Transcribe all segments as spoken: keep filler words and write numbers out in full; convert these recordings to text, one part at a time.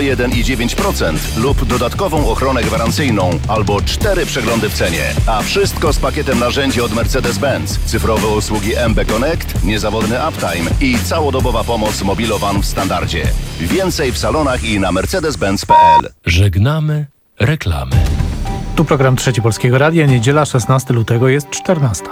jeden i dziewięć procent lub dodatkową ochronę gwarancyjną albo cztery przeglądy w cenie. A wszystko z pakietem narzędzi od Mercedes-Benz. Cyfrowe usługi M B Connect, niezawodny uptime i całodobowa pomoc mobilowan w standardzie. Więcej w salonach i na mercedes benz kropka p l. Żegnamy reklamy. Tu program Trzeci Polskiego Radia, niedziela szesnastego lutego, jest czternasta.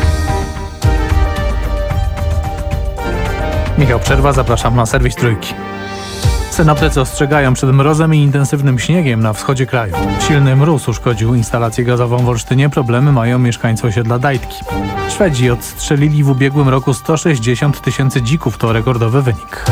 Michał Przerwa, zapraszam na serwis Trójki. Synoptycy ostrzegają przed mrozem i intensywnym śniegiem na wschodzie kraju. Silny mróz uszkodził instalację gazową w Olsztynie. Problemy mają mieszkańcy osiedla Dajtki. Szwedzi odstrzelili w ubiegłym roku sto sześćdziesiąt tysięcy dzików. To rekordowy wynik.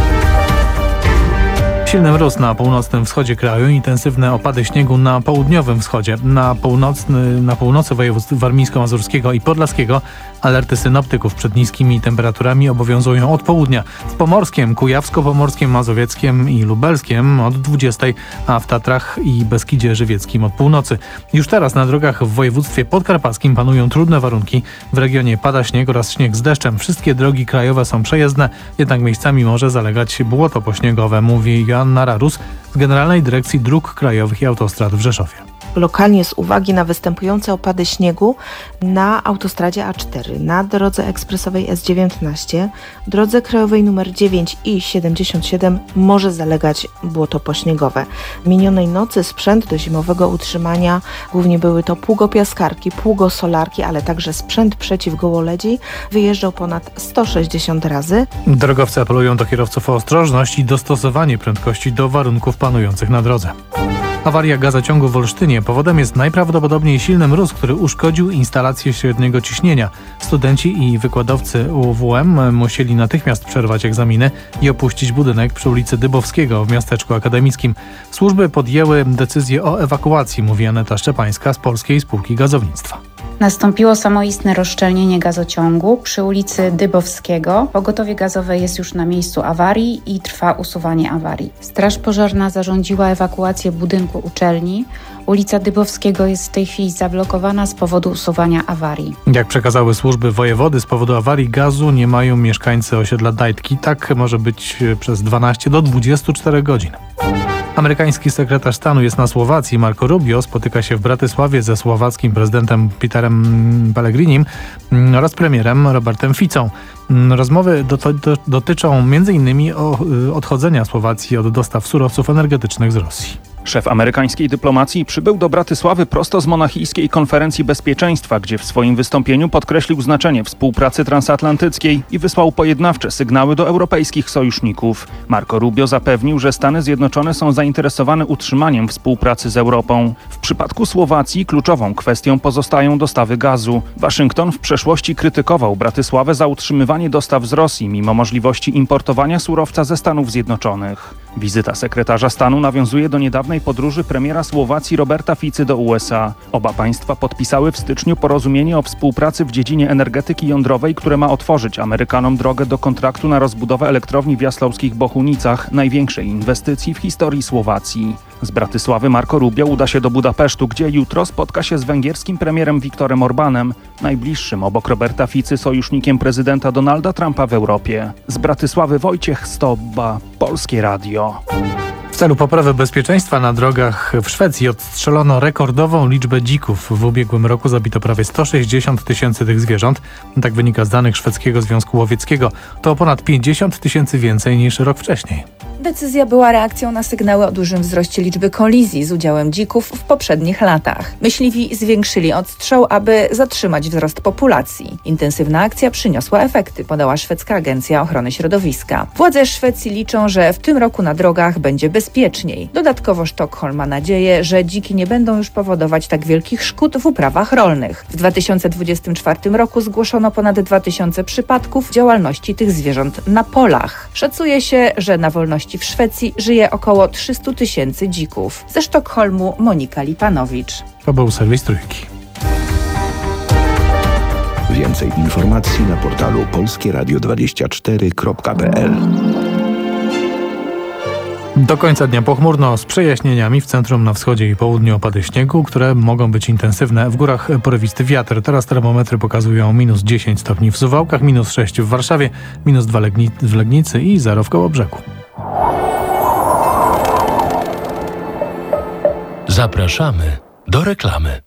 Silny mróz na północnym wschodzie kraju, intensywne opady śniegu na południowym wschodzie. Na, północny, na północy województw warmińsko-mazurskiego i podlaskiego alerty synoptyków przed niskimi temperaturami obowiązują od południa. W Pomorskiem, Kujawsko-Pomorskiem, Mazowieckiem i Lubelskiem od dwudziestej, a w Tatrach i Beskidzie Żywieckim od północy. Już teraz na drogach w województwie podkarpackim panują trudne warunki. W regionie pada śnieg oraz śnieg z deszczem. Wszystkie drogi krajowe są przejezdne, jednak miejscami może zalegać błoto pośniegowe, mówi Joanna Rarus z Generalnej Dyrekcji Dróg Krajowych i Autostrad w Rzeszowie. Lokalnie z uwagi na występujące opady śniegu na autostradzie A cztery, na drodze ekspresowej S dziewiętnaście, drodze krajowej numer dziewięć i siedemdziesiąt siedem może zalegać błoto pośniegowe. Minionej nocy sprzęt do zimowego utrzymania, głównie były to pługopiaskarki, pługosolarki, ale także sprzęt przeciwgołoledzi, wyjeżdżał ponad sto sześćdziesiąt razy. Drogowcy apelują do kierowców o ostrożność i dostosowanie prędkości do warunków panujących na drodze. Awaria gazociągu w Olsztynie. Powodem jest najprawdopodobniej silny mróz, który uszkodził instalację średniego ciśnienia. Studenci i wykładowcy U W M musieli natychmiast przerwać egzaminy i opuścić budynek przy ulicy Dybowskiego w miasteczku akademickim. Służby podjęły decyzję o ewakuacji, mówi Aneta Szczepańska z Polskiej Spółki Gazownictwa. Nastąpiło samoistne rozszczelnienie gazociągu przy ulicy Dybowskiego. Pogotowie gazowe jest już na miejscu awarii i trwa usuwanie awarii. Straż pożarna zarządziła ewakuację budynku uczelni. Ulica Dybowskiego jest w tej chwili zablokowana z powodu usuwania awarii. Jak przekazały służby wojewody, z powodu awarii gazu nie mają mieszkańcy osiedla Dajtki. Tak może być przez dwanaście do dwudziestu czterech godzin. Amerykański sekretarz stanu jest na Słowacji. Marco Rubio spotyka się w Bratysławie ze słowackim prezydentem Peterem Pellegrinim oraz premierem Robertem Ficą. Rozmowy doty- do- dotyczą m.in. odchodzenia Słowacji od dostaw surowców energetycznych z Rosji. Szef amerykańskiej dyplomacji przybył do Bratysławy prosto z monachijskiej konferencji bezpieczeństwa, gdzie w swoim wystąpieniu podkreślił znaczenie współpracy transatlantyckiej i wysłał pojednawcze sygnały do europejskich sojuszników. Marco Rubio zapewnił, że Stany Zjednoczone są zainteresowane utrzymaniem współpracy z Europą. W przypadku Słowacji kluczową kwestią pozostają dostawy gazu. Waszyngton w przeszłości krytykował Bratysławę za utrzymywanie dostaw z Rosji, mimo możliwości importowania surowca ze Stanów Zjednoczonych. Wizyta sekretarza stanu nawiązuje do niedawnej podróży premiera Słowacji Roberta Ficy do U S A. Oba państwa podpisały w styczniu porozumienie o współpracy w dziedzinie energetyki jądrowej, które ma otworzyć Amerykanom drogę do kontraktu na rozbudowę elektrowni w Jaslowskich Bohunicach, największej inwestycji w historii Słowacji. Z Bratysławy Marco Rubio uda się do Budapesztu, gdzie jutro spotka się z węgierskim premierem Viktorem Orbánem, najbliższym obok Roberta Ficy sojusznikiem prezydenta Donalda Trumpa w Europie. Z Bratysławy Wojciech Stobba, Polskie Radio. W celu poprawy bezpieczeństwa na drogach w Szwecji odstrzelono rekordową liczbę dzików. W ubiegłym roku zabito prawie sto sześćdziesiąt tysięcy tych zwierząt. Tak wynika z danych Szwedzkiego Związku Łowieckiego. To ponad pięćdziesiąt tysięcy więcej niż rok wcześniej. Decyzja była reakcją na sygnały o dużym wzroście liczby kolizji z udziałem dzików w poprzednich latach. Myśliwi zwiększyli odstrzał, aby zatrzymać wzrost populacji. Intensywna akcja przyniosła efekty, podała szwedzka Agencja Ochrony Środowiska. Władze Szwecji liczą, że w tym roku na drogach będzie bezpieczniej. Dodatkowo Sztokholm ma nadzieję, że dziki nie będą już powodować tak wielkich szkód w uprawach rolnych. W dwa tysiące dwudziestym czwartym roku zgłoszono ponad dwa tysiące przypadków działalności tych zwierząt na polach. Szacuje się, że na wolności w Szwecji żyje około trzysta tysięcy dzików. Ze Sztokholmu Monika Lipanowicz. To był serwis Trójki. Więcej informacji na portalu polskie radio dwadzieścia cztery kropka p l. Do końca dnia pochmurno z przejaśnieniami. W centrum, na wschodzie i południu opady śniegu, które mogą być intensywne. W górach porywisty wiatr. Teraz termometry pokazują minus dziesięć stopni w Suwałkach, minus sześć w Warszawie, minus dwa w Legnicy i zero w Kołobrzegu. Zapraszamy do reklamy.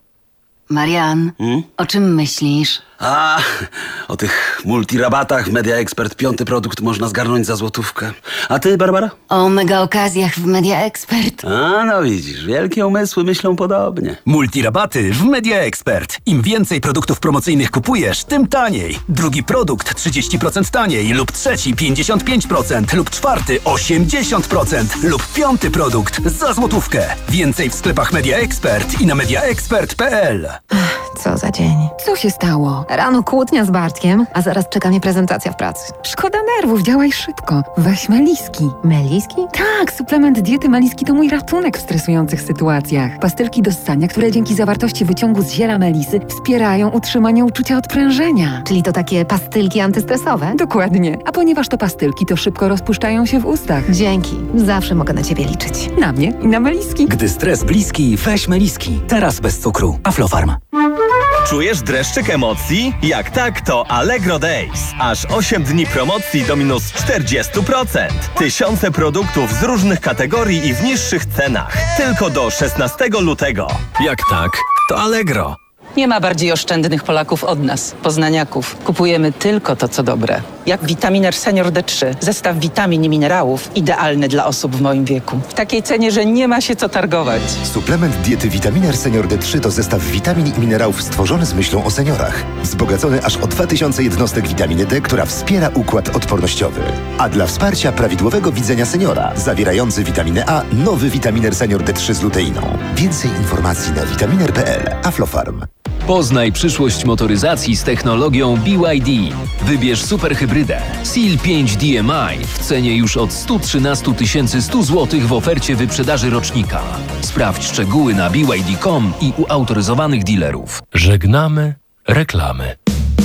Marian, Hmm? o czym myślisz? A, o tych multirabatach Media Expert. Piąty produkt można zgarnąć za złotówkę. A ty, Barbara? O mega okazjach w Media Expert. A, no widzisz, wielkie umysły myślą podobnie. Multirabaty w Media Expert. Im więcej produktów promocyjnych kupujesz, tym taniej. Drugi produkt trzydzieści procent taniej, lub trzeci pięćdziesiąt pięć procent, lub czwarty osiemdziesiąt procent, lub piąty produkt za złotówkę. Więcej w sklepach Media Expert i na mediaexpert kropka p l. Co za dzień. Co się stało? Rano kłótnia z Bartkiem, a zaraz czeka mnie prezentacja w pracy. Szkoda nerwów, działaj szybko. Weź Meliski. Meliski? Tak, suplement diety Meliski to mój ratunek w stresujących sytuacjach. Pastylki do ssania, które dzięki zawartości wyciągu z ziela melisy wspierają utrzymanie uczucia odprężenia. Czyli to takie pastylki antystresowe? Dokładnie. A ponieważ to pastylki, to szybko rozpuszczają się w ustach. Dzięki. Zawsze mogę na ciebie liczyć. Na mnie i na Meliski. Gdy stres bliski, weź Meliski. Teraz bez cukru. Aflofarm. Czujesz dreszczyk emocji? Jak tak, to Allegro Days. Aż osiem dni promocji do minus czterdzieści procent. Tysiące produktów z różnych kategorii i w niższych cenach. Tylko do szesnastego lutego. Jak tak, to Allegro. Nie ma bardziej oszczędnych Polaków od nas, poznaniaków. Kupujemy tylko to, co dobre. Jak Vitaminer Senior D trzy. Zestaw witamin i minerałów idealny dla osób w moim wieku. W takiej cenie, że nie ma się co targować. Suplement diety Vitaminer Senior D trzy to zestaw witamin i minerałów stworzony z myślą o seniorach. Wzbogacony aż o dwa tysiące jednostek witaminy D, która wspiera układ odpornościowy. A dla wsparcia prawidłowego widzenia seniora, zawierający witaminę A, nowy Vitaminer Senior D trzy z luteiną. Więcej informacji na vitaminer kropka p l. Aflofarm. Poznaj przyszłość motoryzacji z technologią B Y D. Wybierz superhybrydę Seal pięć D M I w cenie już od sto trzynaście tysięcy sto złotych w ofercie wyprzedaży rocznika. Sprawdź szczegóły na b y d kropka com i u autoryzowanych dealerów. Żegnamy reklamy.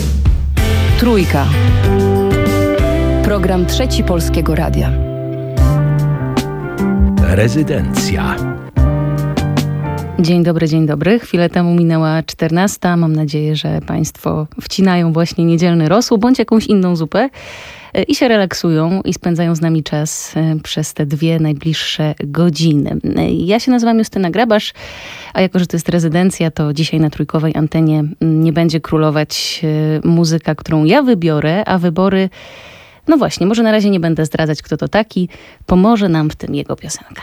Trójka. Program Trzeci Polskiego Radia. Rezydencja. Dzień dobry, dzień dobry. Chwilę temu minęła czternasta. Mam nadzieję, że Państwo wcinają właśnie niedzielny rosół bądź jakąś inną zupę i się relaksują i spędzają z nami czas przez te dwie najbliższe godziny. Ja się nazywam Justyna Grabasz, a jako, że to jest rezydencja, to dzisiaj na trójkowej antenie nie będzie królować muzyka, którą ja wybiorę, a wybory, no właśnie, może na razie nie będę zdradzać, kto to taki. Pomoże nam w tym jego piosenka.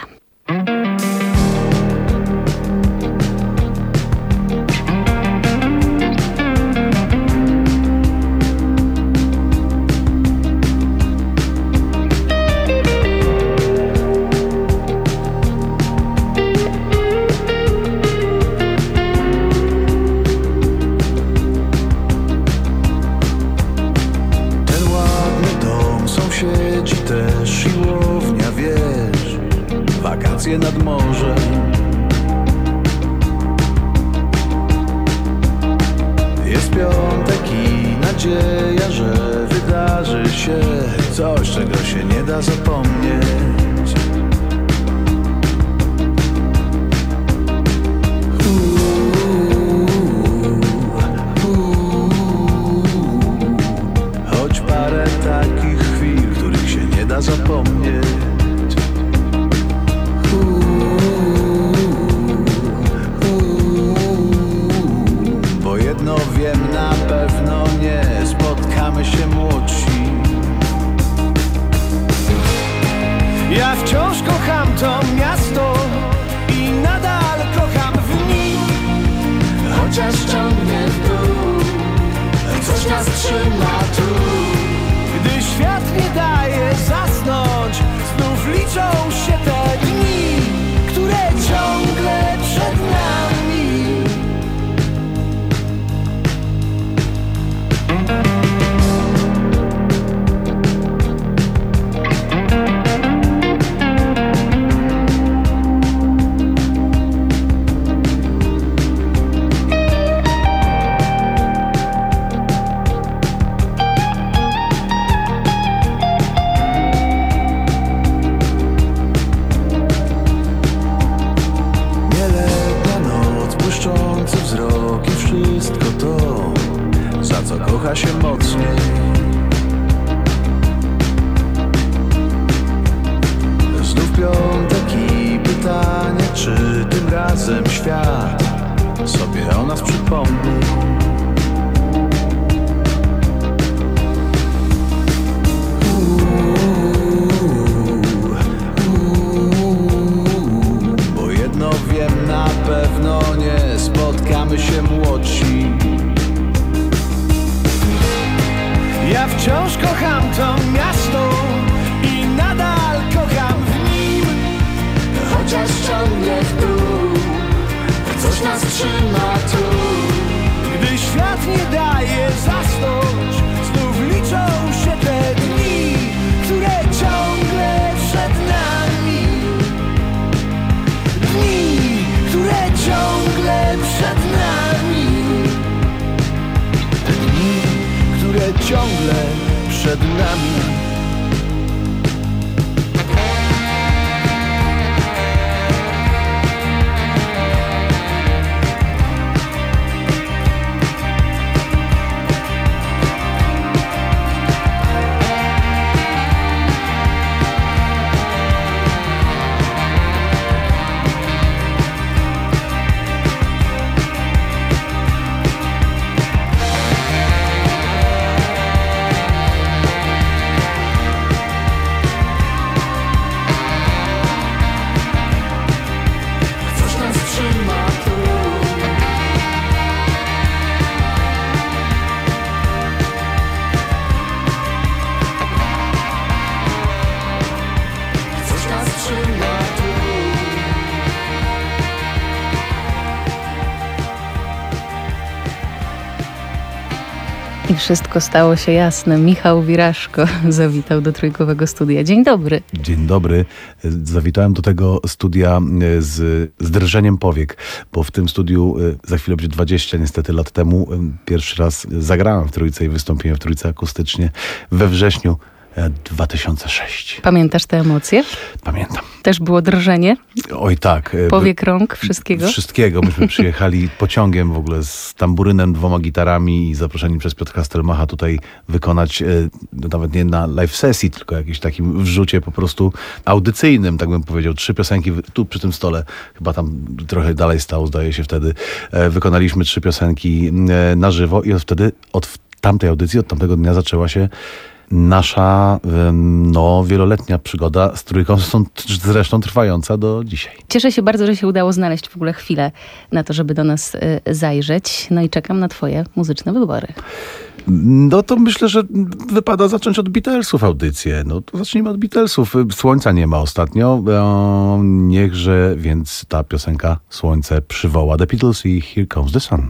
Nad morzem. Jest piątek i nadzieja, że wydarzy się coś, czego się nie da zapomnieć. Uuu, uuu, choć parę takich chwil, których się nie da zapomnieć. No wiem na pewno, nie spotkamy się młodsi. Ja wciąż kocham to miasto i nadal kocham w nim. Chociaż ciągnie w dół, coś nas trzyma tu. Gdy świat nie daje zasnąć, znów liczą się te dni, które ciągle przed nami. Kocha się mocniej. Znów piątek i pytanie, czy tym razem świat sobie o nas przypomni. Bo jedno wiem na pewno, nie spotkamy się młodsi. Ja wciąż kocham to miasto i nadal kocham w nim. Chociaż ciągle w dół, coś nas trzyma tu. Gdy świat nie daje zasnąć, znów liczą się te dni, które ciągle przed nami. Dni, które ciągle przed nami. Dni, które ciągle przed nami. I wszystko stało się jasne. Michał Wiraszko zawitał do Trójkowego Studia. Dzień dobry. Dzień dobry. Zawitałem do tego studia z, z drżeniem powiek, bo w tym studiu za chwilę będzie dwadzieścia niestety lat temu pierwszy raz zagrałem w Trójce i wystąpiłem w Trójce akustycznie we wrześniu dwa tysiące szóstego. Pamiętasz te emocje? Pamiętam. Też było drżenie? Oj tak. Powiek rąk, wszystkiego? Wszystkiego. Myśmy przyjechali pociągiem w ogóle z tamburynem, dwoma gitarami i zaproszeni przez Piotra Stelmacha tutaj wykonać nawet nie na live sesji, tylko jakimś takim wrzucie po prostu audycyjnym, tak bym powiedział. Trzy piosenki tu przy tym stole, chyba tam trochę dalej stał, zdaje się wtedy. Wykonaliśmy trzy piosenki na żywo i od wtedy, od tamtej audycji, od tamtego dnia zaczęła się nasza no, wieloletnia przygoda z Trójką, zresztą trwająca do dzisiaj. Cieszę się bardzo, że się udało znaleźć w ogóle chwilę na to, żeby do nas y, zajrzeć. No i czekam na twoje muzyczne wybory. No to myślę, że wypada zacząć od Beatlesów audycję. No to zacznijmy od Beatlesów. Słońca nie ma ostatnio. E, niechże więc ta piosenka Słońce przywoła The Beatles i Here Comes the Sun.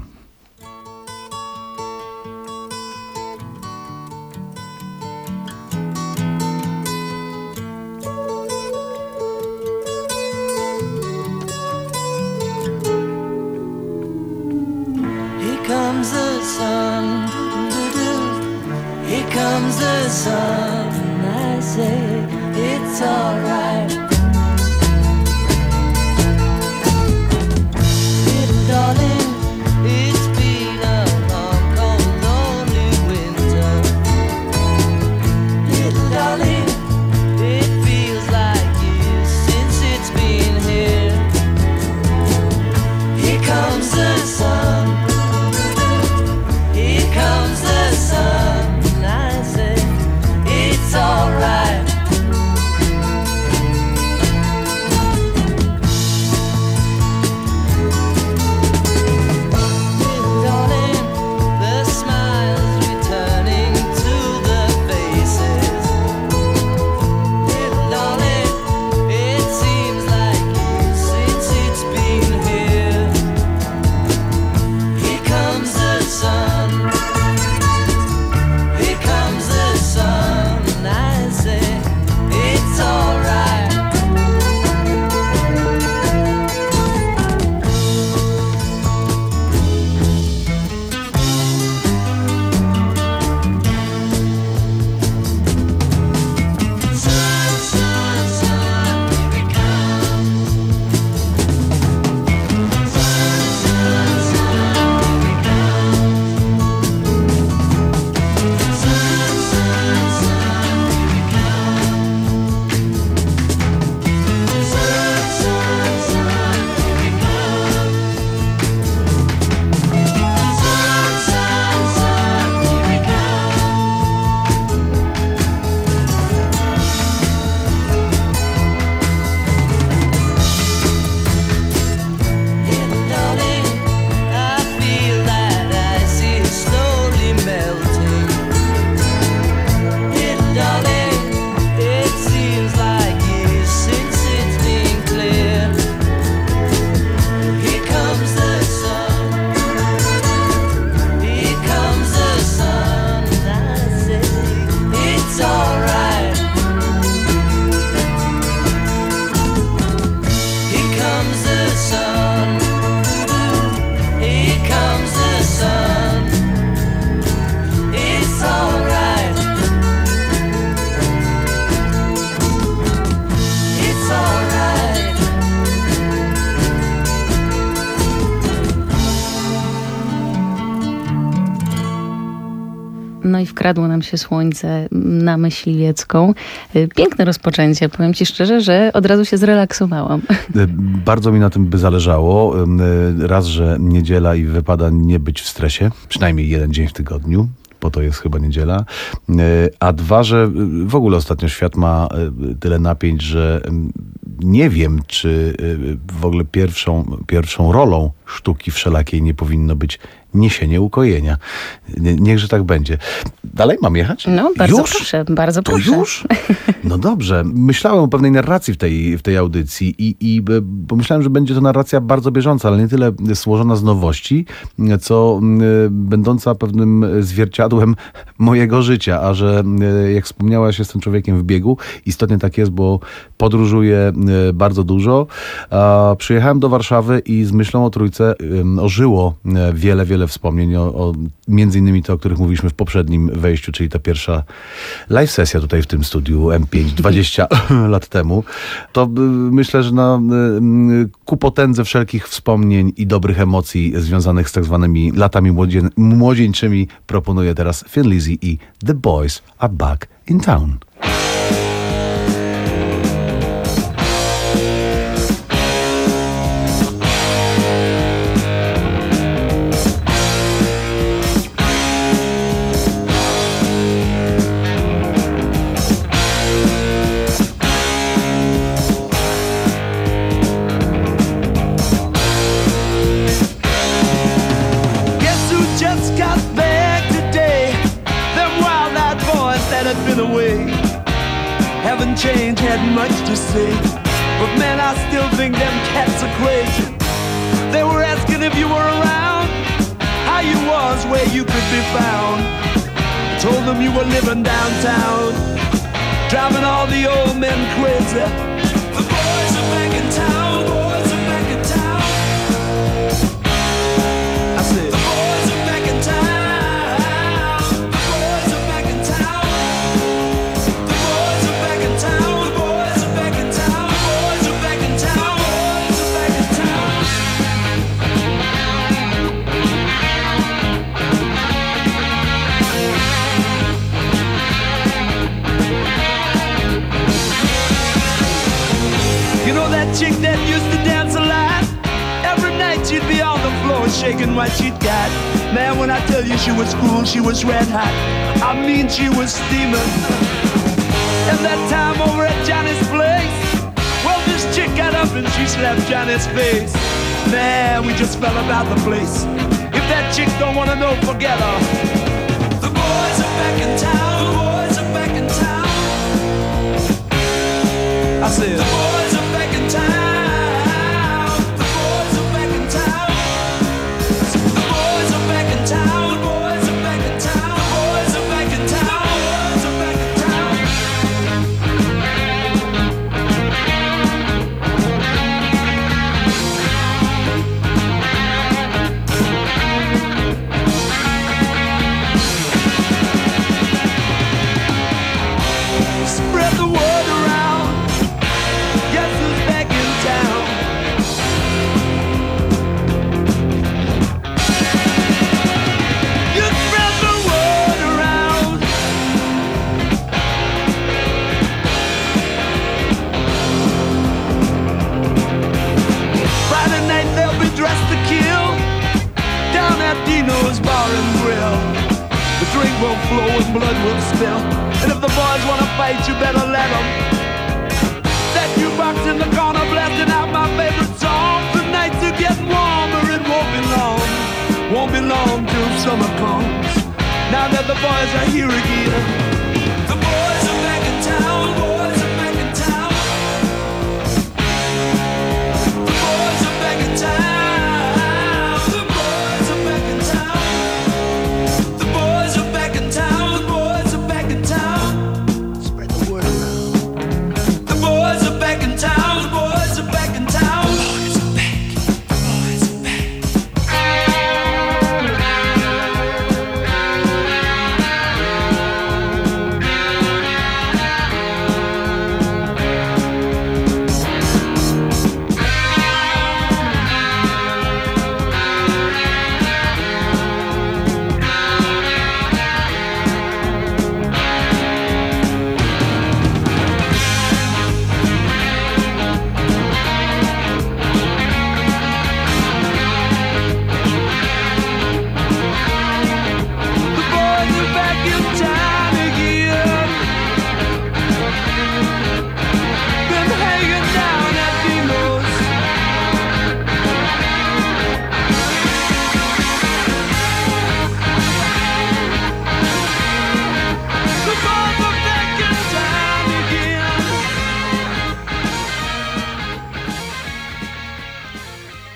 no i wkradło nam się słońce na Myśliwiecką. Piękne rozpoczęcie, powiem ci szczerze, że od razu się zrelaksowałam. Bardzo mi na tym by zależało. Raz, że niedziela i wypada nie być w stresie, przynajmniej jeden dzień w tygodniu. Po to jest chyba niedziela. A dwa, że w ogóle ostatnio świat ma tyle napięć, że nie wiem, czy w ogóle pierwszą, pierwszą rolą sztuki wszelakiej nie powinno być niesienie ukojenia. Niechże tak będzie. Dalej mam jechać? No, bardzo już? proszę, bardzo to proszę. już? No dobrze. Myślałem o pewnej narracji w tej, w tej audycji i, i pomyślałem, że będzie to narracja bardzo bieżąca, ale nie tyle złożona z nowości, co będąca pewnym zwierciadłem mojego życia, a że jak wspomniałaś, jestem człowiekiem w biegu. Istotnie tak jest, bo podróżuję bardzo dużo. A przyjechałem do Warszawy i z myślą o Trójce ożyło wiele, wiele wspomnień, o, o, między innymi te, o których mówiliśmy w poprzednim wejściu, czyli ta pierwsza live sesja tutaj w tym studiu M pięć dwadzieścia lat temu. To myślę, że na, ku potędze wszelkich wspomnień i dobrych emocji związanych z tak zwanymi latami młodzie, młodzieńczymi proponuję teraz Thin Lizzy i The Boys Are Back in Town. Change had much to say, but man, I still think them cats are crazy. They were asking if you were around, how you was, where you could be found. I told them you were living downtown, driving all the old men crazy. The boys are back in town, boys are back in town. I said, the boys are back in town. Chick that used to dance a lot, every night she'd be on the floor shaking what she'd got. Man, when I tell you she was cool, she was red hot. I mean, she was steaming. And that time over at Johnny's place, well, this chick got up and she slapped Johnny's face. Man, we just fell about the place. If that chick don't wanna know, forget her. The boys are back in town, the boys are back in town. I said, the boys are back in town. The boys are back in town. The boys are back in town. The boys are back in town. The boys are back in town. The boys are back in town. Spread the word around. Guess who's back in town? You spread the word around. Friday night they'll be dressed to kill down at Dino's Bar and Grill. The drink will flow and blood will spill. And if the boys wanna fight, you better let them. That jukebox in the corner blasting out my favorite song. The nights are getting warmer, it won't be long. Won't be long till summer comes. Now that the boys are here again. The boys are back in town. Boys are back in town. The boys are back in town. The boys are back in town. The boys are back in town. The boys are back in town. Spread the word around. The boys are back in town. The boys are back in town. The boys are back. The boys are back.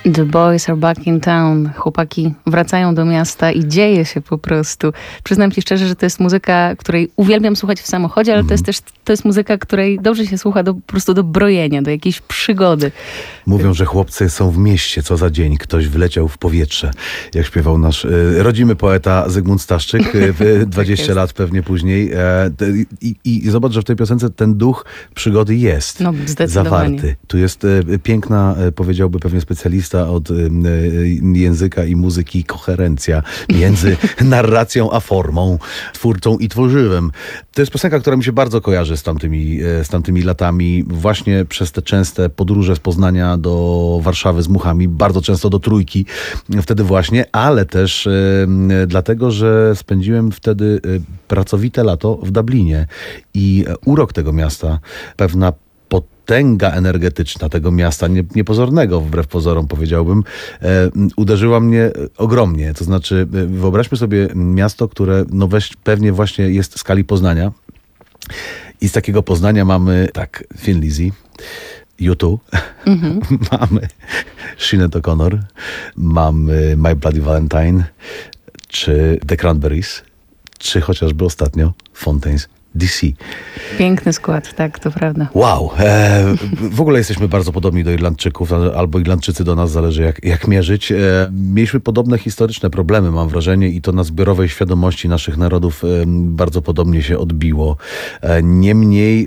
The boys are back in town. Chłopaki wracają do miasta i dzieje się po prostu. Przyznam ci szczerze, że to jest muzyka, której uwielbiam słuchać w samochodzie, ale mm. to jest też to jest muzyka, której dobrze się słucha do, po prostu do brojenia, do jakiejś przygody. Mówią, że chłopcy są w mieście, co za dzień. Ktoś wyleciał w powietrze, jak śpiewał nasz y, rodzimy poeta Zygmunt Staszczyk, y, dwadzieścia tak lat pewnie później. E, i, I zobacz, że w tej piosence ten duch przygody jest no, zawarty. Tu jest y, piękna, y, powiedziałby pewnie specjalista od y, y, języka i muzyki, koherencja między narracją a formą, twórcą i tworzywem. To jest piosenka, która mi się bardzo kojarzy z tamtymi, z tamtymi latami, właśnie przez te częste podróże z Poznania do Warszawy z Muchami, bardzo często do Trójki, wtedy właśnie, ale też y, dlatego, że spędziłem wtedy y, pracowite lato w Dublinie i urok tego miasta, pewna potęga energetyczna tego miasta, nie, niepozornego wbrew pozorom powiedziałbym, e, uderzyła mnie ogromnie. To znaczy, wyobraźmy sobie miasto, które no weź, pewnie właśnie jest w skali Poznania i z takiego Poznania mamy tak Thin Lizzy, U dwa, mm-hmm. mamy Sinead O'Connor, mamy My Bloody Valentine, czy The Cranberries, czy chociażby ostatnio Fontaines D C. Piękny skład, tak, to prawda. Wow. E, w ogóle jesteśmy bardzo podobni do Irlandczyków, albo Irlandczycy do nas, zależy jak, jak mierzyć. E, mieliśmy podobne historyczne problemy, mam wrażenie, i to na zbiorowej świadomości naszych narodów e, bardzo podobnie się odbiło. E, niemniej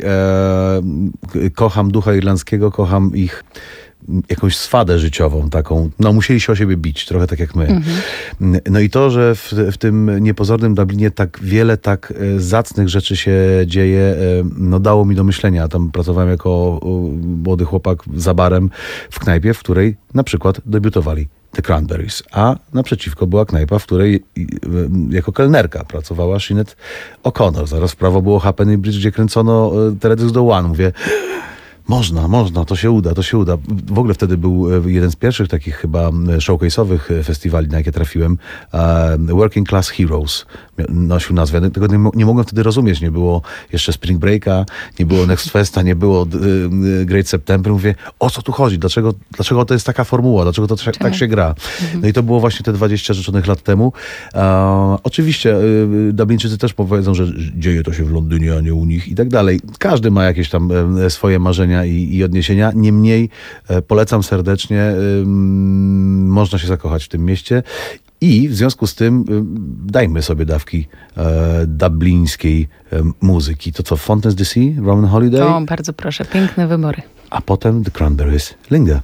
e, kocham ducha irlandzkiego, kocham ich jakąś swadę życiową taką. No musieli się o siebie bić, trochę tak jak my. Mhm. No i to, że w, w tym niepozornym Dublinie tak wiele tak zacnych rzeczy się dzieje, no dało mi do myślenia. Tam pracowałem jako młody chłopak za barem w knajpie, w której na przykład debiutowali The Cranberries, a naprzeciwko była knajpa, w której jako kelnerka pracowała Sinead O'Connor. Zaraz w prawo było Halfpenny Bridge, gdzie kręcono teledysk do One. Mówię, Można, można, to się uda, to się uda. W ogóle wtedy był jeden z pierwszych takich chyba showcase'owych festiwali, na jakie trafiłem. Working Class Heroes nosił nazwę. Tego nie, nie mogłem wtedy rozumieć. Nie było jeszcze Spring Breaka, nie było Next Festa, nie było Great September. Mówię, o co tu chodzi? Dlaczego, dlaczego to jest taka formuła? Dlaczego to Czemu? tak się gra? Mhm. No i to było właśnie te dwadzieścia rzeczonych lat temu. E, oczywiście e, Dublińczycy też powiedzą, że dzieje to się w Londynie, a nie u nich i tak dalej. Każdy ma jakieś tam e, swoje marzenia I, i odniesienia. Niemniej e, polecam serdecznie, e, można się zakochać w tym mieście i w związku z tym e, dajmy sobie dawki e, dublińskiej e, muzyki. To co, Fontaines D C, Roman Holiday? To bardzo proszę, piękne wybory. A potem The Cranberries, Linda.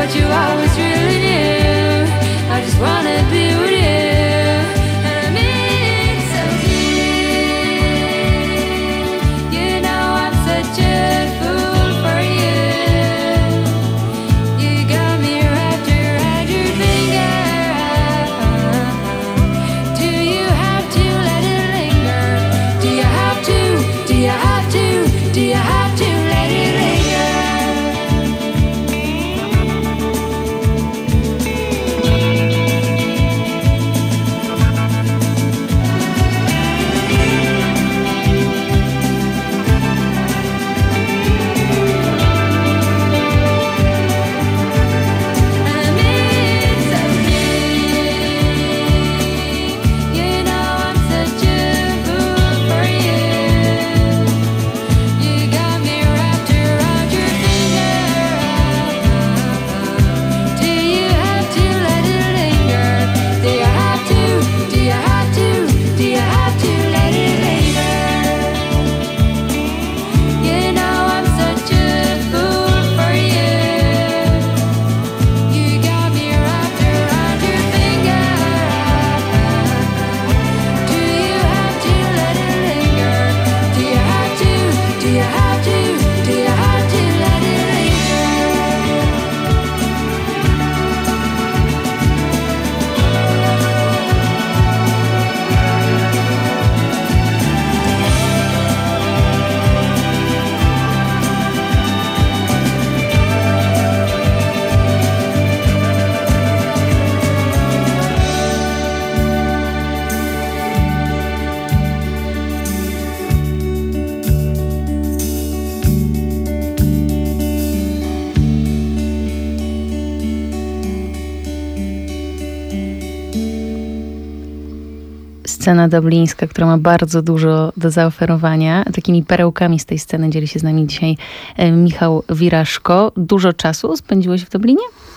but you always really knew I just wanna be with you. And I mean so deep. You know I'm such a fool for you. You got me wrapped around your finger. Do you have to let it linger? Do you have to? Do you have to? Do you have to let it linger? Scena dublińska, która ma bardzo dużo do zaoferowania. Takimi perełkami z tej sceny dzieli się z nami dzisiaj Michał Wiraszko. Dużo czasu spędziłeś w Dublinie?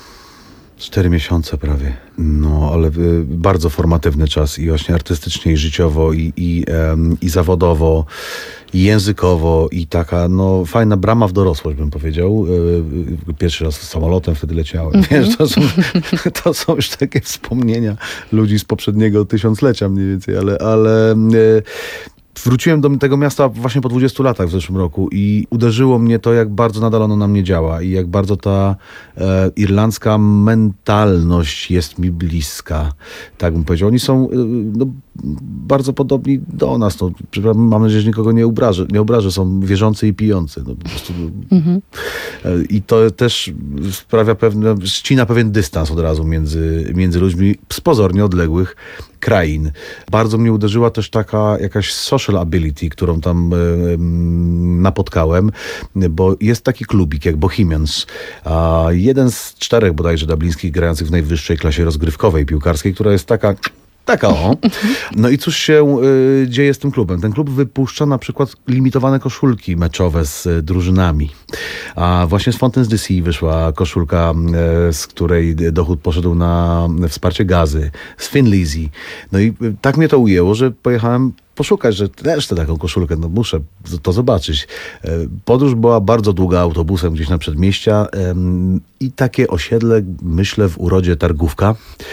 Cztery miesiące prawie. No, ale y, bardzo formatywny czas i właśnie artystycznie, i życiowo, i, i, em, i zawodowo, i językowo, i taka, no, fajna brama w dorosłość, bym powiedział. Y, pierwszy raz samolotem wtedy leciałem. Mm-hmm. Wiesz, to są, to są już takie wspomnienia ludzi z poprzedniego tysiąclecia mniej więcej, ale, ale y, wróciłem do tego miasta właśnie po dwudziestu latach w zeszłym roku i uderzyło mnie to, jak bardzo nadal ono na mnie działa i jak bardzo ta e, irlandzka mentalność jest mi bliska. Tak bym powiedział. Oni są e, no, bardzo podobni do nas. No, mam nadzieję, że nikogo nie obrażę. Nie obrażę. Są wierzący i pijący. No, po prostu, mm-hmm. e, I to też sprawia pewne, ścina pewien dystans od razu między, między ludźmi z pozornie odległych krain. Bardzo mnie uderzyła też taka jakaś social ability, którą tam y, y, napotkałem, bo jest taki klubik jak Bohemians. A jeden z czterech bodajże dublińskich grających w najwyższej klasie rozgrywkowej piłkarskiej, która jest taka... Taka o. No i cóż się y, dzieje z tym klubem? Ten klub wypuszcza na przykład limitowane koszulki meczowe z y, drużynami. A właśnie z Fountains D C wyszła koszulka, y, z której dochód poszedł na wsparcie Gazy. Z Finleasy. No i y, tak mnie to ujęło, że pojechałem poszukać, że też tę taką koszulkę, no muszę to zobaczyć. Podróż była bardzo długa autobusem gdzieś na przedmieścia um, i takie osiedle, myślę, w urodzie Targówka.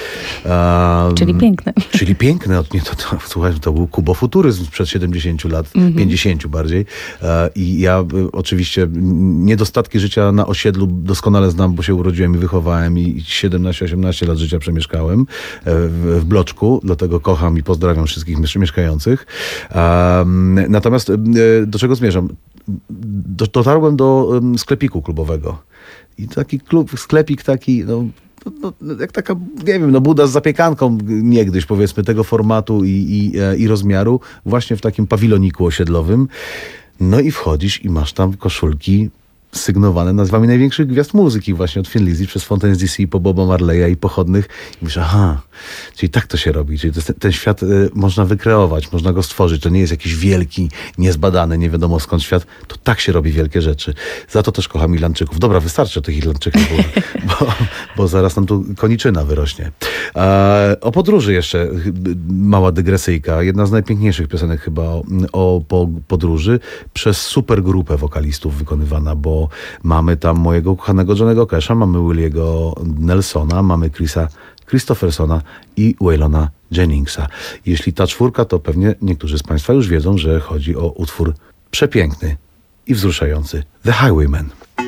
Um, czyli piękne. Czyli piękne. Nie, to, to, słuchaj, to był kubofuturyzm sprzed siedemdziesięciu lat, mm-hmm. pięćdziesięciu bardziej. E, I ja e, oczywiście niedostatki życia na osiedlu doskonale znam, bo się urodziłem i wychowałem i siedemnaście osiemnaście lat życia przemieszkałem e, w, w bloczku, dlatego kocham i pozdrawiam wszystkich mieszkających. Um, natomiast do czego zmierzam? Do, dotarłem do um, sklepiku klubowego. I taki klub, sklepik taki, no, no, jak taka, nie wiem, no buda z zapiekanką niegdyś, powiedzmy, tego formatu i, i, i rozmiaru, właśnie w takim pawiloniku osiedlowym. No i wchodzisz i masz tam koszulki sygnowane nazwami największych gwiazd muzyki, właśnie od Finleasy przez Fountains D C po Boba Marleya i pochodnych. I myślę, aha, czyli tak to się robi, czyli to jest, ten świat y, można wykreować, można go stworzyć. To nie jest jakiś wielki, niezbadany, nie wiadomo skąd świat. To tak się robi wielkie rzeczy. Za to też kocham Irlandczyków. Dobra, wystarczy o tych Irlandczykach, bo, bo, bo zaraz nam tu koniczyna wyrośnie. E, o podróży jeszcze mała dygresyjka. Jedna z najpiękniejszych piosenek chyba o, o po, podróży przez super grupę wokalistów wykonywana, bo bo mamy tam mojego ukochanego Johnnego Casha, mamy Williego Nelsona, mamy Chrisa Christophersona i Waylona Jenningsa. Jeśli ta czwórka, to pewnie niektórzy z Państwa już wiedzą, że chodzi o utwór przepiękny i wzruszający The Highwayman.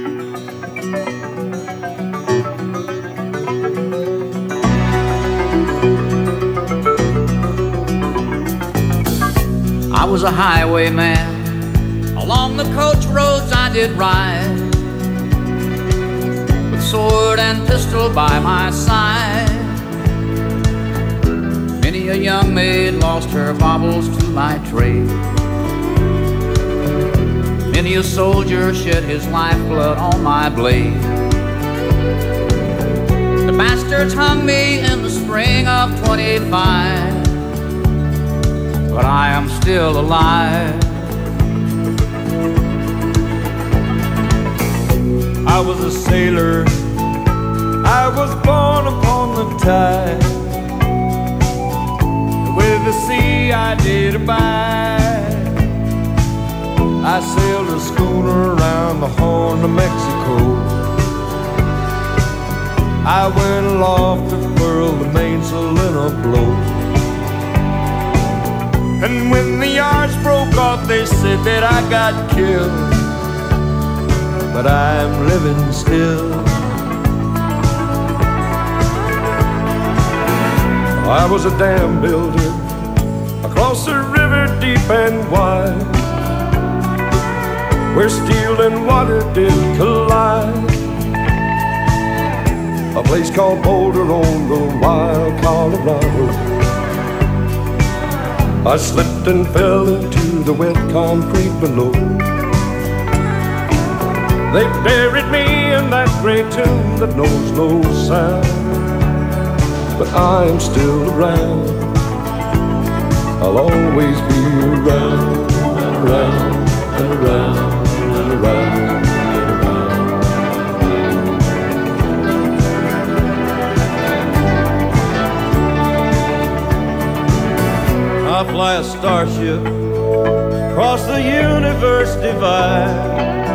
I was a highwayman. Along the coach roads I did ride, with sword and pistol by my side. Many a young maid lost her baubles to my trade. Many a soldier shed his lifeblood on my blade. The bastards hung me in the spring of twenty-five, but I am still alive. I was a sailor, I was born upon the tide. With the sea I did abide. I sailed a schooner around the Horn of Mexico. I went aloft to furl the mainsail in a blow. And when the yards broke off, they said that I got killed, but I'm living still. I was a dam builder across a river deep and wide, where steel and water did collide. A place called Boulder on the wild Colorado. I slipped and fell into the wet concrete below. They buried me in that great tomb that knows no sound, but I am still around. I'll always be around and around and around and around and around. I fly a starship across the universe divide,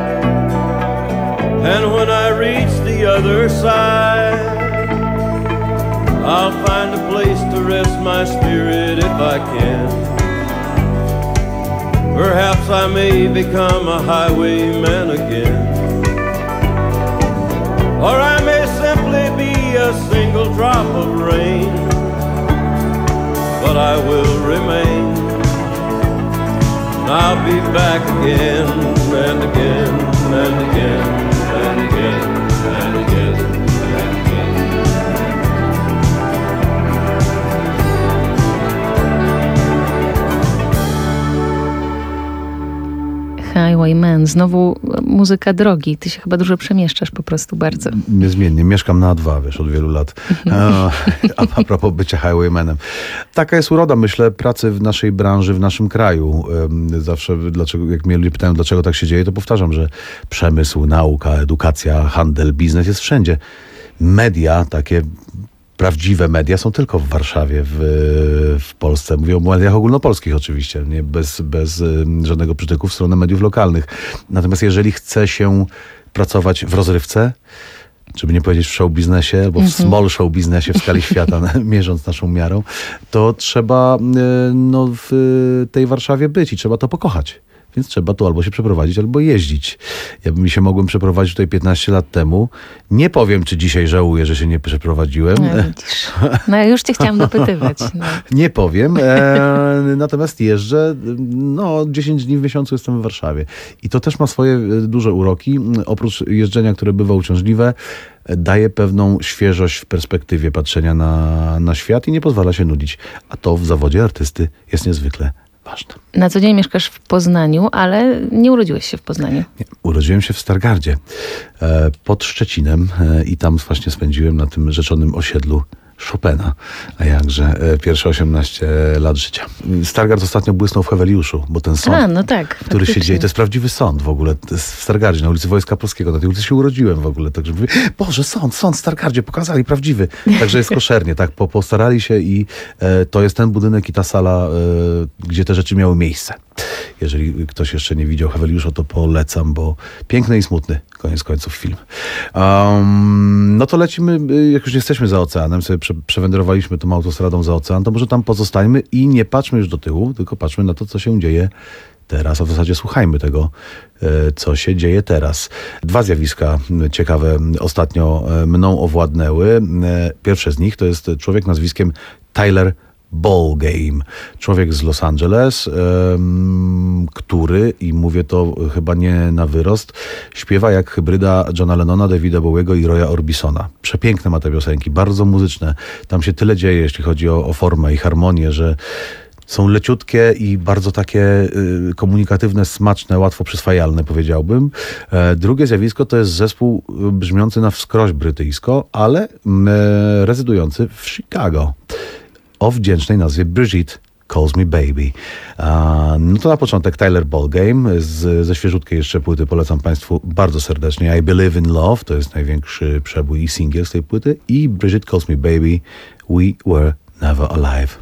and when I reach the other side, I'll find a place to rest my spirit if I can. Perhaps I may become a highwayman again, or I may simply be a single drop of rain, but I will remain. And I'll be back again and again and again and again and again and again. Highwayman, znowu muzyka drogi. Ty się chyba dużo przemieszczasz po prostu bardzo. Niezmiennie. Mieszkam na A dwa, wiesz, od wielu lat. A, a propos bycia highwaymanem. Taka jest uroda, myślę, pracy w naszej branży, w naszym kraju. Zawsze, dlaczego, jak mnie ludzie pytają, dlaczego tak się dzieje, to powtarzam, że przemysł, nauka, edukacja, handel, biznes jest wszędzie. Media, takie prawdziwe media są tylko w Warszawie, w, w Polsce. Mówię o mediach ogólnopolskich oczywiście, nie? Bez, bez żadnego przytyku w stronę mediów lokalnych. Natomiast jeżeli chce się pracować w rozrywce, żeby nie powiedzieć w show biznesie, albo w Mhm. small show biznesie w skali świata, mierząc naszą miarą, to trzeba no, w tej Warszawie być i trzeba to pokochać. Więc trzeba tu albo się przeprowadzić, albo jeździć. Ja bym się mogłem przeprowadzić tutaj piętnaście lat temu. Nie powiem, czy dzisiaj żałuję, że się nie przeprowadziłem. No, widzisz. No ja już cię chciałam dopytywać. No. Nie powiem. E, natomiast jeżdżę, no dziesięć dni w miesiącu jestem w Warszawie. I to też ma swoje duże uroki. Oprócz jeżdżenia, które bywa uciążliwe, daje pewną świeżość w perspektywie patrzenia na, na świat i nie pozwala się nudzić. A to w zawodzie artysty jest niezwykle ważne. Na co dzień mieszkasz w Poznaniu, ale nie urodziłeś się w Poznaniu. Nie, urodziłem się w Stargardzie e, pod Szczecinem e, i tam właśnie spędziłem na tym rzeczonym osiedlu Chopina, a jakże e, pierwsze osiemnaście lat życia. Stargard ostatnio błysnął w Heweliuszu, bo ten sąd, A, no tak, który się faktycznie. dzieje, to jest prawdziwy sąd w ogóle, to jest w Stargardzie, na ulicy Wojska Polskiego, na tej ulicy się urodziłem w ogóle, także mówię, Boże, sąd, sąd w Stargardzie, pokazali, prawdziwy. Także jest koszernie, tak, po, postarali się i e, to jest ten budynek i ta sala, e, gdzie te rzeczy miały miejsce. Jeżeli ktoś jeszcze nie widział Heweliusza, to polecam, bo piękny i smutny, koniec końców, film. Um, no to lecimy, jak już jesteśmy za oceanem, sobie prze, przewędrowaliśmy tą autostradą za ocean, to może tam pozostańmy i nie patrzmy już do tyłu, tylko patrzmy na to, co się dzieje teraz, a w zasadzie słuchajmy tego, co się dzieje teraz. Dwa zjawiska ciekawe ostatnio mną owładnęły. Pierwsze z nich to jest człowiek nazwiskiem Tyler Ballgame. Człowiek z Los Angeles, um, który, i mówię to chyba nie na wyrost, śpiewa jak hybryda Johna Lennona, Davida Bowiego i Roya Orbisona. Przepiękne ma te piosenki, bardzo muzyczne. Tam się tyle dzieje, jeśli chodzi o, o formę i harmonię, że są leciutkie i bardzo takie y, komunikatywne, smaczne, łatwo przyswajalne, powiedziałbym. E, drugie zjawisko to jest zespół brzmiący na wskroś brytyjsko, ale y, rezydujący w Chicago. O wdzięcznej nazwie Brigitte Calls Me Baby. A, no to na początek Tyler Ballgame z, ze świeżutkiej jeszcze płyty, polecam Państwu bardzo serdecznie. I Believe in Love, to jest największy przebój i singiel z tej płyty, i Brigitte Calls Me Baby, We Were Never Alive.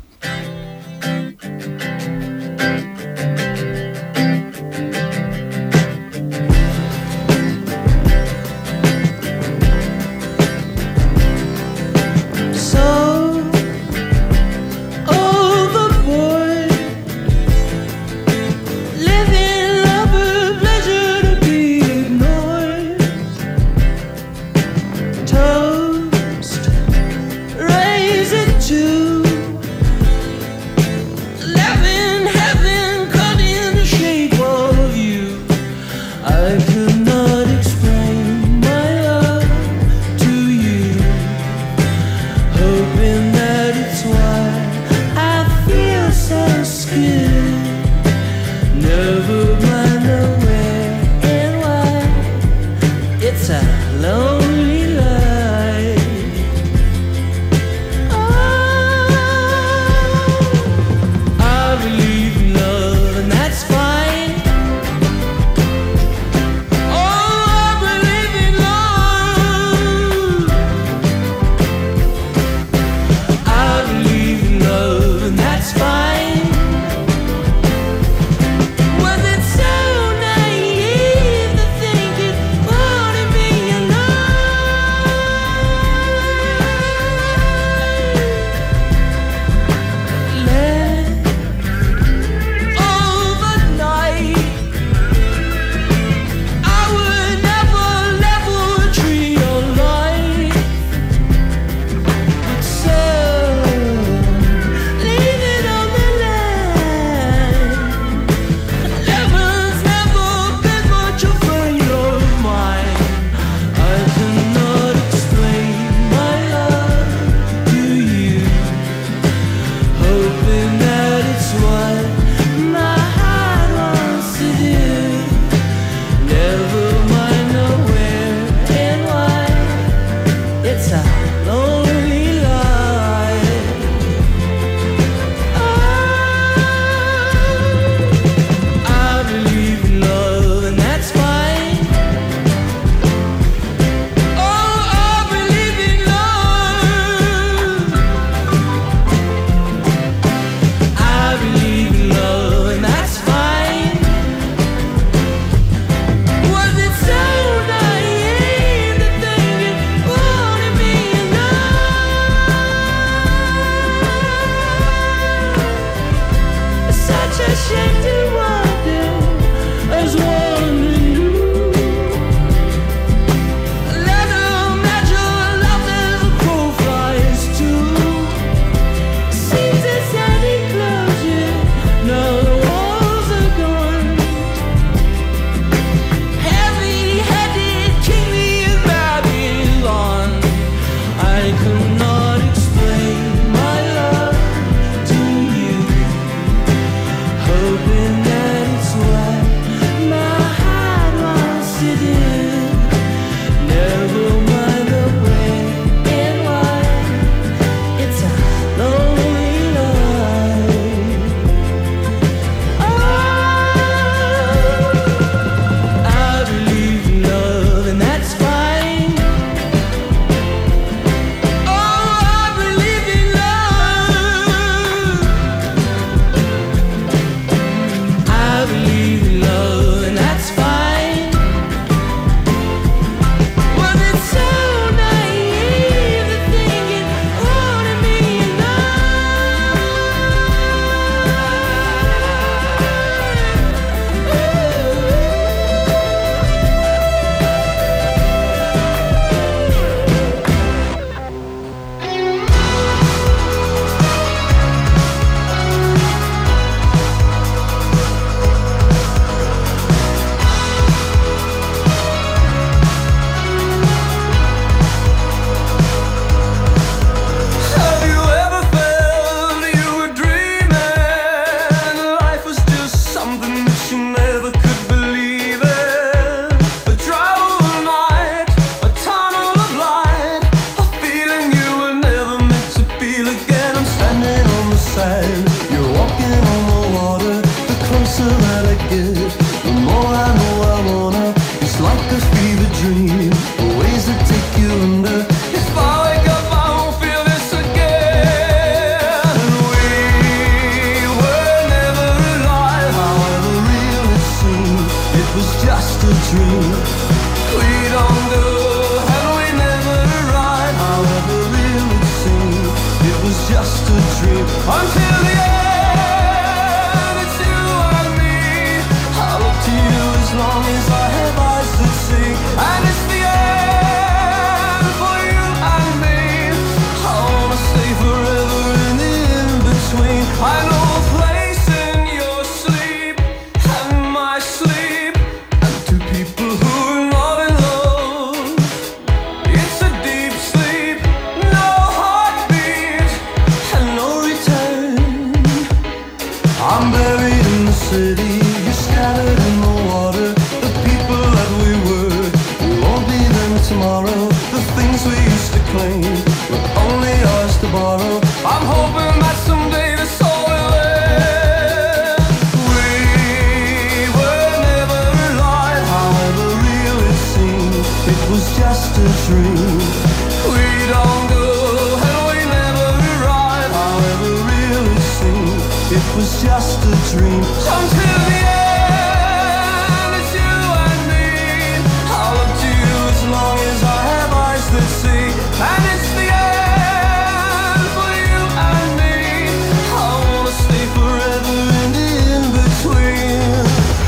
used to claim were only yours to borrow. I'm hoping that someday this all will end. We were never alive, however real it seemed. It was just a dream. We don't go and we never arrive, however real it seemed. It was just a dream. Until the end, it's you and me. I'll look to you as long as I have eyes that see. And it's the end for you and me. I wanna stay forever in the in-between.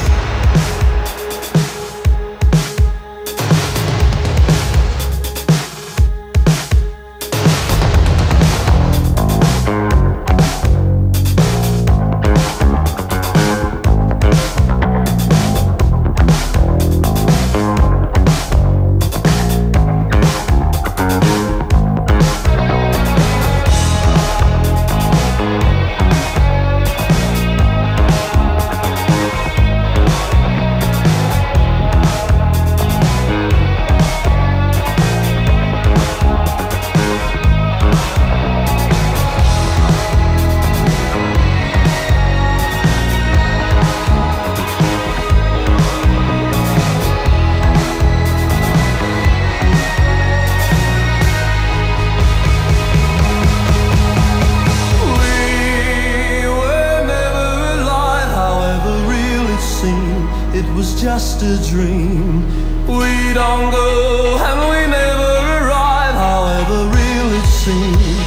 It was just a dream. We don't go and we never arrive, however real it seems.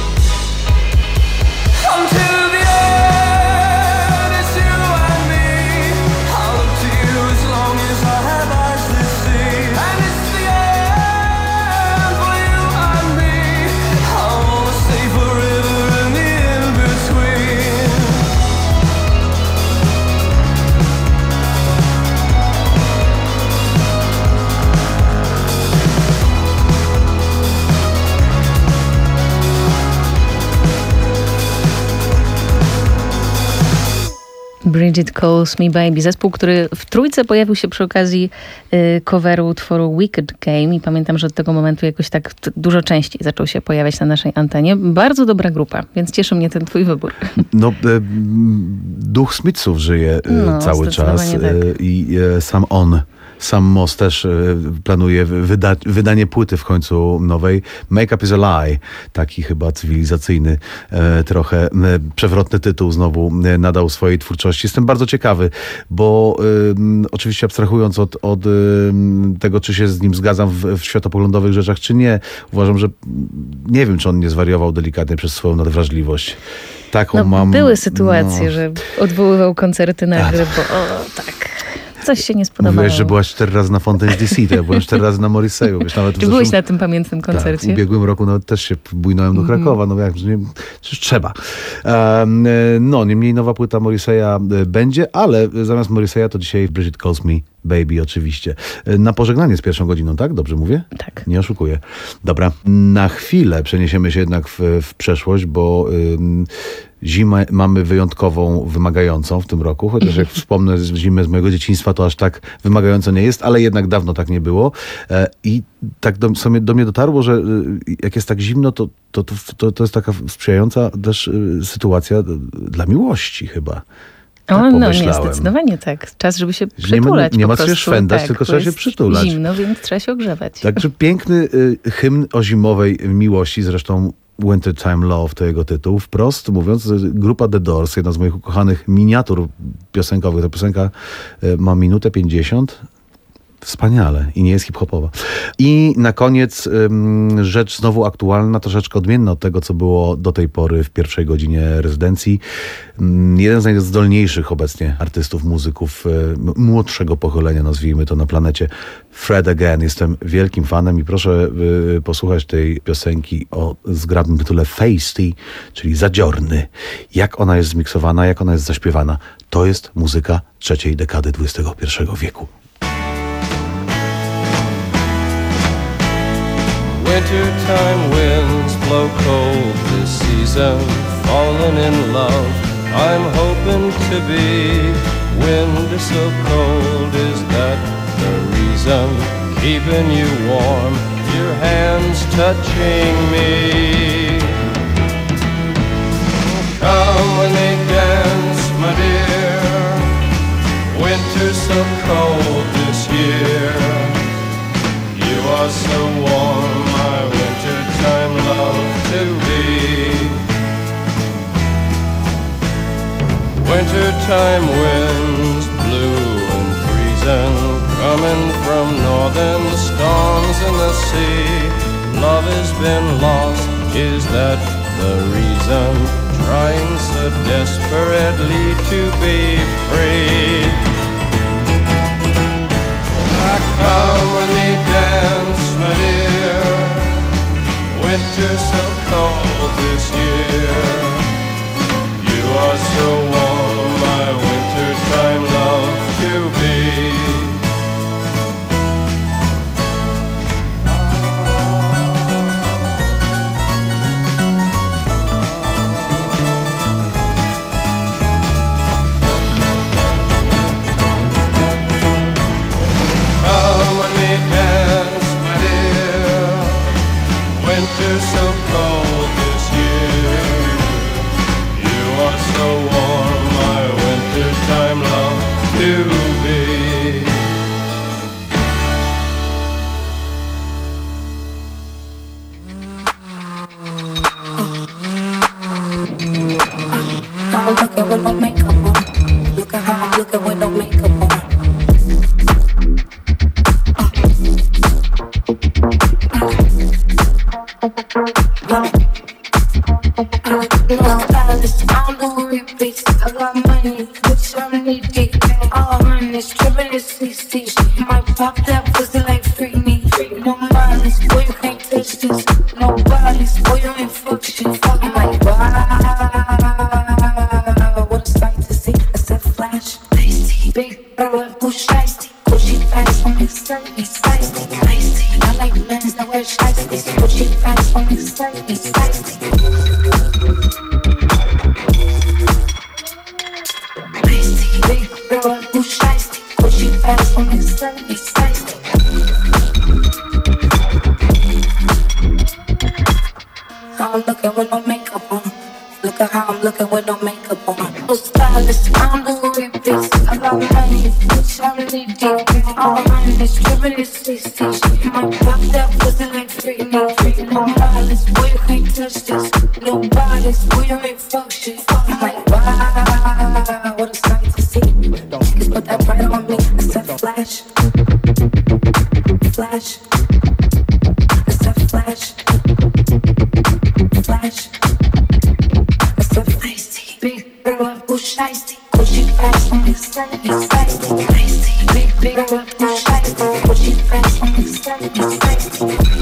Until the end, it's you and me. I'll look to you as long as I have eyes that see. And it's the end for you and me. I wanna stay forever in the in-between. Bridget Calls Me Baby. Zespół, który w trójce pojawił się przy okazji y, coveru utworu Wicked Game i pamiętam, że od tego momentu jakoś tak t- dużo częściej zaczął się pojawiać na naszej antenie. Bardzo dobra grupa, więc cieszy mnie ten twój wybór. No, e, duch Smithsów żyje e, No, cały czas tak. e, i e, sam on Sam Moss też y, planuje wyda- wydanie płyty w końcu nowej. Make Up is a Lie. Taki chyba cywilizacyjny, e, trochę e, przewrotny tytuł znowu e, nadał swojej twórczości. Jestem bardzo ciekawy, bo e, oczywiście abstrahując od, od e, tego, czy się z nim zgadzam w, w światopoglądowych rzeczach, czy nie, uważam, że nie wiem, czy on nie zwariował delikatnie przez swoją nadwrażliwość. Taką no, mam... Były sytuacje, no. że odwoływał koncerty nagle, bo o tak... Coś się nie spodobało. Mówiłeś, że byłaś cztery razy na Fontaine's D C, to ja byłem cztery razy na Morrissey'u. Wiesz, nawet Czy byłeś na tym pamiętnym koncercie? Tak, w ubiegłym roku nawet też się bujnąłem do Krakowa, no jak, nie, przecież trzeba. Um, no, niemniej nowa płyta Morrissey'a będzie, ale zamiast Morrissey'a to dzisiaj Bridget Calls Me Baby oczywiście. Na pożegnanie z pierwszą godziną, tak? Dobrze mówię? Tak. Nie oszukuję. Dobra, na chwilę przeniesiemy się jednak w, w przeszłość, bo ym, zimę mamy wyjątkową, wymagającą w tym roku, chociaż jak wspomnę zimę z mojego dzieciństwa, to aż tak wymagająco nie jest, ale jednak dawno tak nie było. E, I tak do, sobie do mnie dotarło, że y, jak jest tak zimno, to, to, to, to, to jest taka sprzyjająca też y, sytuacja dla miłości chyba. Tak o, no nie, zdecydowanie tak. Czas, żeby się przytulać. Nie ma, nie ma co prostu. się szwendać, tak, tylko trzeba się przytulać. Zimno, więc trzeba się ogrzewać. Także piękny y, hymn o zimowej miłości, zresztą Wintertime Love to jego tytuł. Wprost mówiąc, grupa The Doors, jedna z moich ukochanych miniatur piosenkowych. Ta piosenka y, ma minutę pięćdziesiąt. Wspaniale i nie jest hip-hopowa. I na koniec ym, rzecz znowu aktualna, troszeczkę odmienna od tego, co było do tej pory w pierwszej godzinie rezydencji. Ym, jeden z najzdolniejszych obecnie artystów, muzyków y, młodszego pokolenia, nazwijmy to na planecie, Fred Again. Jestem wielkim fanem i proszę y, posłuchać tej piosenki o zgrabnym tytule Feisty, czyli zadziorny. Jak ona jest zmiksowana, jak ona jest zaśpiewana. To jest muzyka trzeciej dekady dwudziestego pierwszego wieku. Wintertime winds blow cold this season, falling in love. I'm hoping to be. Wind is so cold, is that the reason? Keeping you warm, your hands touching me. Come when they dance, my dear. Winter's so cold this year. You are so warm, my wintertime love to be. Wintertime winds blue and freezing, coming from northern storms in the sea. Love has been lost, is that the reason? Trying so desperately to be free. I come when they dance, my dear. Winter's so cold this year. You are so warm, my wintertime love to be. Winter's so cold this year. You are so warm, my wintertime love to be. I'm looking with no makeup on. Look at how I'm looking with no makeup on. I got money, which I'm needy. All mine is tripping, it's sixty. Might pop that pussy like free me. No minus, boy, you can't touch this. No bodies, boy, you ain't fuck shit. I'm like, wow, what a sight to see. I said flash, icy, big girl, push icy. Pushy fast on me, slightly, spicy, icy. I like men's that wear shiesty. Pushy fast on me, slightly, spicy. Big girl, who shiesty, pushy fast on me, slightly, spicy. How I'm looking with no makeup on. Look at how I'm looking with no makeup on. No stylist, I'm the rapist. I got money, bitch, I'm needy. All mine is driven, it's sixty. Might pop that pussy like free me. No bodies, boy, you can't touch this. No bodies, boy, you ain't fuck shit. I'm like, wow, what a sight to see. Just put that right on me. I said flash, flash. I said flash, flash. I said icy, big girl, who shiesty. Pushy fast on me, slightly, spicy, icy. Big, big girl, who shiesty. Pushy fast on me, slightly, spicy.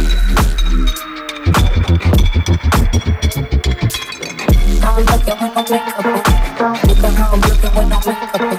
I'm looking with no makeup on. Look at how I'm looking with no makeup on.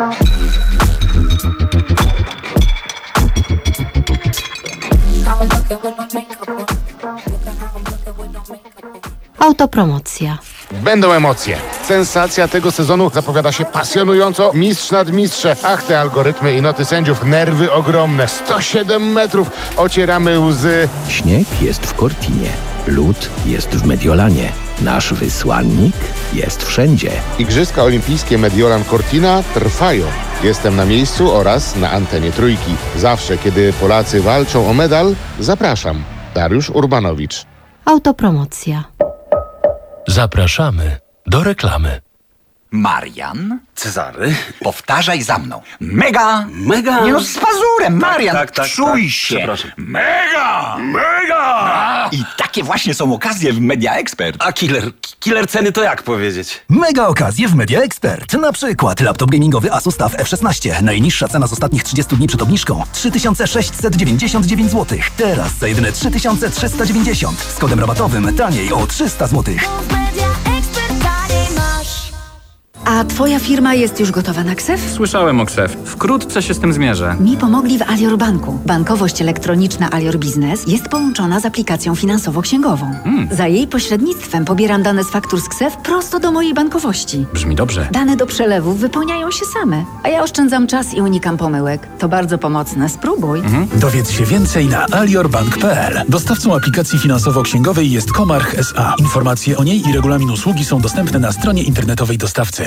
I'm looking with no makeup on. Look at how I'm looking with no makeup on. Autopromocja. Będą emocje. Sensacja tego sezonu zapowiada się pasjonująco. Mistrz nad mistrzem. Ach, te algorytmy i noty sędziów. Nerwy ogromne. sto siedem metrów. Ocieramy łzy. Śnieg jest w Cortinie. Lód jest w Mediolanie. Nasz wysłannik jest wszędzie. Igrzyska Olimpijskie Mediolan Cortina trwają. Jestem na miejscu oraz na antenie Trójki. Zawsze, kiedy Polacy walczą o medal, zapraszam. Dariusz Urbanowicz. Autopromocja. Zapraszamy do reklamy. Marian? Cezary? Powtarzaj za mną. Mega! Mega! Nie no, z pazurem, Marian! Tak, tak, Czuj tak, się! przepraszam. Mega! Mega! I takie właśnie są okazje w Media Expert. A killer, killer ceny to jak powiedzieć? Mega okazje w Media Expert. Na przykład laptop gamingowy Asus TUF F szesnaście. Najniższa cena z ostatnich trzydziestu dni przed obniżką trzy tysiące sześćset dziewięćdziesiąt dziewięć złotych. Teraz za jedyne trzy tysiące trzysta dziewięćdziesiąt. Z kodem rabatowym taniej o trzysta złotych. A twoja firma jest już gotowa na KSEF? Słyszałem o KSEF. Wkrótce się z tym zmierzę. Mi pomogli w Alior Banku. Bankowość elektroniczna Alior Biznes jest połączona z aplikacją finansowo-księgową. Hmm. Za jej pośrednictwem pobieram dane z faktur z KSEF prosto do mojej bankowości. Brzmi dobrze. Dane do przelewów wypełniają się same, a ja oszczędzam czas i unikam pomyłek. To bardzo pomocne. Spróbuj. Mhm. Dowiedz się więcej na aliorbank kropka p l. Dostawcą aplikacji finansowo-księgowej jest Comarch S A. Informacje o niej i regulamin usługi są dostępne na stronie internetowej dostawcy.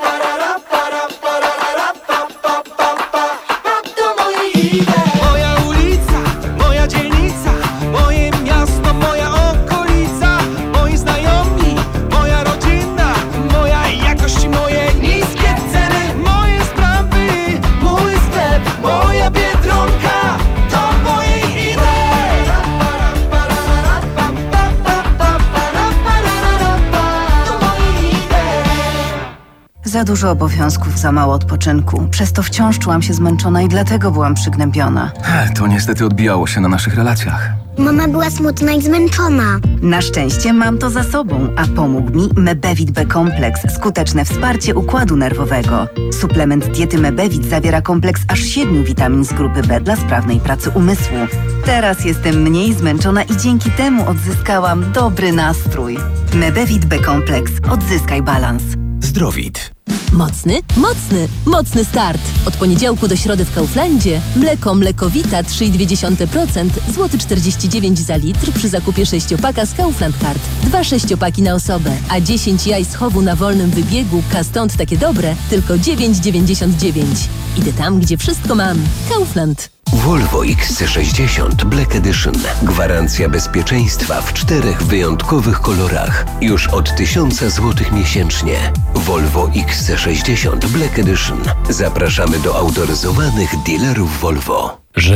Moja ulica, moja dzielnica, moje miasto, moja okolica, moi znajomi, moja rodzina, moja jakość, moje niskie ceny, moje sprawy, mój sklep, moja Biedronka, to moje idee. To moje idee. Za dużo obowiązków, za mało odpoczynku. Przez to wciąż czułam się zmęczona i dlatego byłam przygnębiona. To niestety odbijało się na naszych relacjach. Mama była smutna i zmęczona. Na szczęście mam to za sobą, a pomógł mi Mebevit B Kompleks, skuteczne wsparcie układu nerwowego. Suplement diety Mebevit zawiera kompleks aż siedmiu witamin z grupy B dla sprawnej pracy umysłu. Teraz jestem mniej zmęczona i dzięki temu odzyskałam dobry nastrój. Mebevit B Kompleks. Odzyskaj balans. Zdrowit. Mocny, mocny, mocny start. Od poniedziałku do środy w Kauflandzie mleko Mlekowita trzy i dwie dziesiąte procent, złoty czterdzieści dziewięć za litr przy zakupie sześciopaka z Kaufland Card. Dwa sześciopaki na osobę, a dziesięć jaj z chowu na wolnym wybiegu, stąd takie dobre, tylko dziewięć dziewięćdziesiąt dziewięć. Idę tam, gdzie wszystko mam. Kaufland. Volvo X C sześćdziesiąt Black Edition. Gwarancja bezpieczeństwa w czterech wyjątkowych kolorach. Już od tysiąca złotych miesięcznie. Volvo X C sześćdziesiąt Black Edition. Zapraszamy do autoryzowanych dealerów Volvo.